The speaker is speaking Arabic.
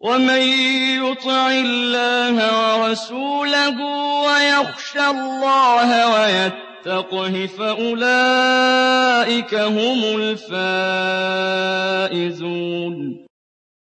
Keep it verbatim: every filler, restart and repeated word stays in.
وَمَن يُطِعِ اللَّهَ وَرَسُولَهُ وَيَخْشَ اللَّهَ وَيَتَّقْهِ فَأُولَٰئِكَ هُمُ الْفَائِزُونَ